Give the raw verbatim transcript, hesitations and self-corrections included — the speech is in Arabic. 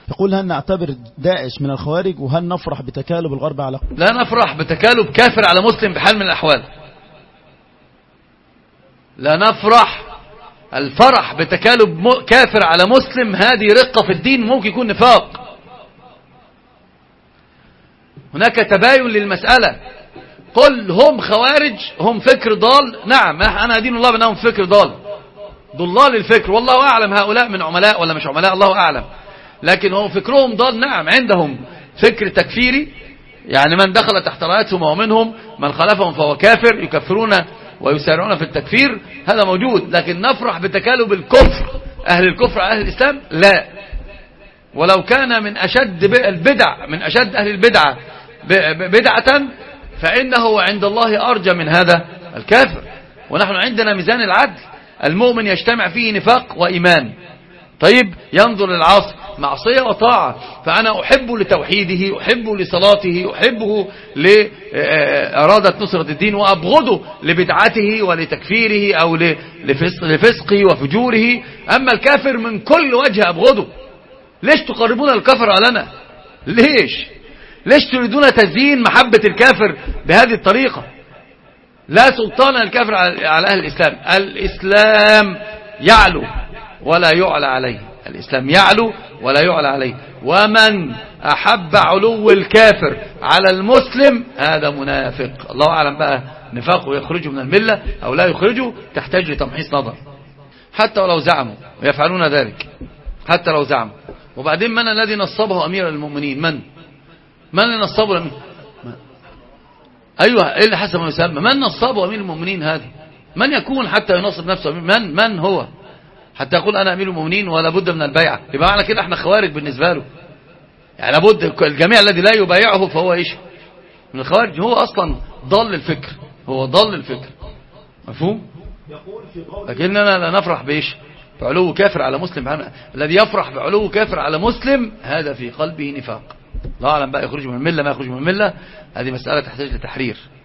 يقول هل نعتبر داعش من الخوارج وهل نفرح بتكالب الغرب على؟ لا نفرح بتكالب كافر على مسلم بحال من الأحوال. لا نفرح. الفرح بتكالب كافر على مسلم هذه رقة في الدين، ممكن يكون نفاق. هناك تباين للمسألة. قل هم خوارج، هم فكر ضال، نعم أنا أدين الله بأنهم فكر ضال، ضلال الفكر، والله أعلم هؤلاء من عملاء ولا مش عملاء، الله أعلم، لكن هو فكرهم ضال. نعم عندهم فكر تكفيري، يعني من دخل تحت رايتهم ومنهم من خالفهم فهو كافر، يكفرون ويسارعون في التكفير، هذا موجود. لكن نفرح بتكالب الكفر، أهل الكفر على أهل الإسلام، لا. ولو كان من أشد البدع، من أشد أهل البدعة بدعة، فإنه عند الله أرجى من هذا الكافر. ونحن عندنا ميزان العدل، المؤمن يجتمع فيه نفاق وإيمان. طيب ينظر للعاصي معصية وطاعة، فأنا أحبه لتوحيده، أحبه لصلاته، أحبه لإرادة نصرة الدين، وأبغضه لبدعته ولتكفيره أو لفسقه وفجوره. أما الكافر من كل وجه أبغضه. ليش تقربون الكفر علينا؟ ليش ليش تريدون تزيين محبة الكافر بهذه الطريقة؟ لا سلطان الكافر على أهل الإسلام. الإسلام يعلو ولا يعلى عليه، الإسلام يعلو ولا يعلى عليه. ومن أحب علو الكافر على المسلم هذا منافق. الله أعلم بقى نفاقه يخرجه من الملة أو لا يخرجه، تحتاج لتمحيص نظر. حتى ولو زعموا ويفعلون ذلك، حتى لو زعموا. وبعدين من الذي نصبه أمير المؤمنين؟ من من اللي نصبه أمير؟ أيوة، إيه اللي حسب ما يسمى من نصبه أمير المؤمنين؟ هذا من يكون حتى ينصب نفسه أمير؟ من من هو حتى يقول أنا أمير المؤمنين ولا بد من البيعة؟ يبقى معنى كده احنا خوارج بالنسبة له، يعني لابد الجميع الذي لا يبايعه فهو ايش؟ من الخوارج. هو أصلا ضل الفكر، هو ضل الفكر، مفهوم؟ لكننا لا نفرح بإيش؟ بعلو كافر على مسلم. الذي يفرح بعلو كافر على مسلم هذا في قلبه نفاق. لا أعلم بقى يخرج من الملة ما يخرج من الملة، هذه مسألة تحتاج لتحرير.